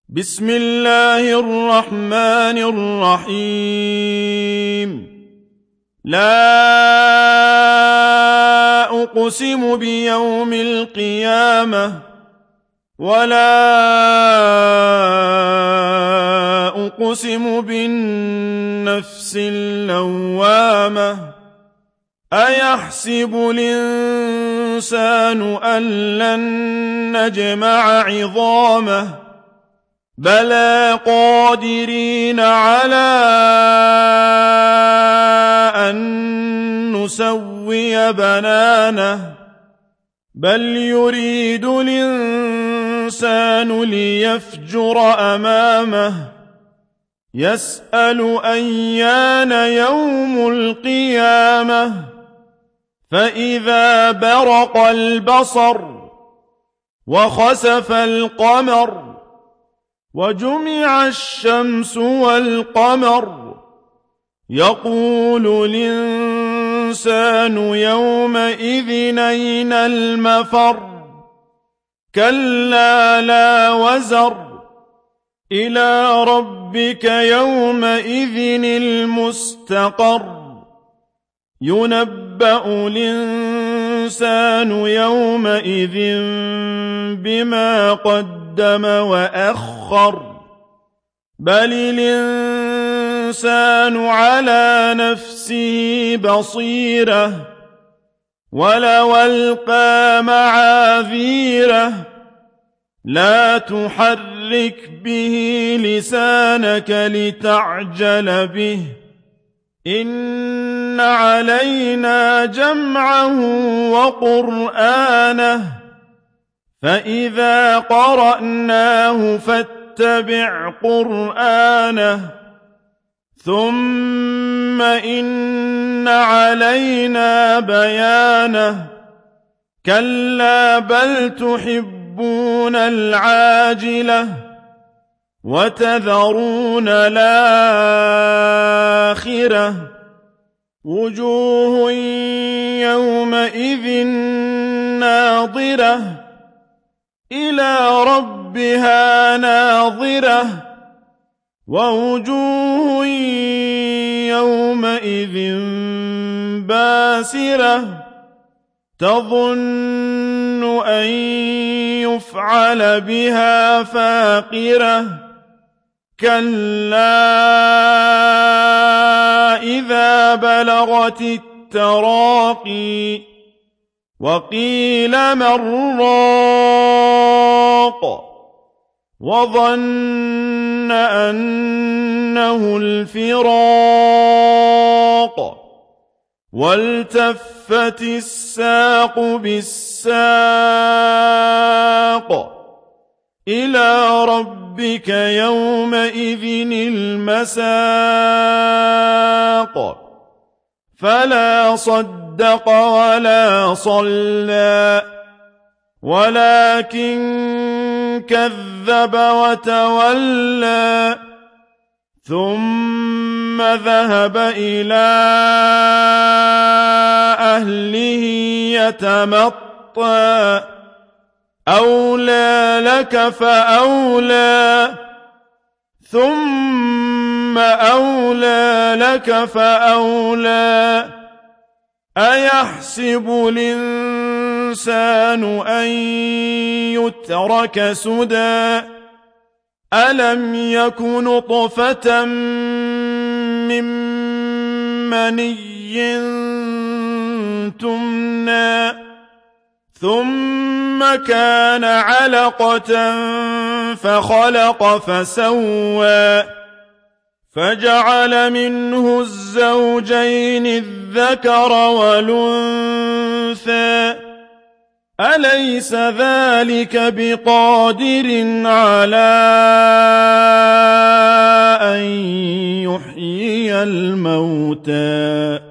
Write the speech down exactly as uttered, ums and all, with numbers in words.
بسم الله الرحمن الرحيم لا أقسم بيوم القيامة ولا أقسم بالنفس اللوامة أيحسب الإنسان أن لن نجمع عظامه بلى قادرين على أن نسوي بنانه بل يريد الإنسان ليفجر أمامه يسأل أيان يوم القيامة فإذا برق البصر وخسف القمر وجمع الشمس والقمر يقول الإنسان يومئذ أين المفر كلا لا وزر إلى ربك يومئذ المستقر ينبأ الإنسان يومئذ بما قدم وأخر بل الإنسان على نفسه بصيرة ولو ألقى معاذيره لا تحرك به لسانك لتعجل به إن علينا جمعه وقرآنه فإذا قرأناه فاتبع قرآنه ثم إن علينا بيانه كلا بل تحبون العاجلة وتذرون الآخرة وجوه يومئذ ناظرة إلى ربها ناظرة ووجوه يومئذ باسرة تظن أن يفعل بها فاقرة كلا إذا بلغت التراقي وقيل من راق وظن أنه الفراق والتفت الساق بالساق إلى ربك يومئذ المساق فلا صدق ولا صلى ولكن كذب وتولى ثم ذهب إلى أهله يتمطى أولى لك فأولى ثم أولى لك فأولى أيحسب الإنسان أن يترك سدى ألم يك نطفة من مني تمنى ثم كان علقة فخلق فسوى فجعل منه الزوجين الذكر والأنثى أليس ذلك بقادر على أن يحيي الموتى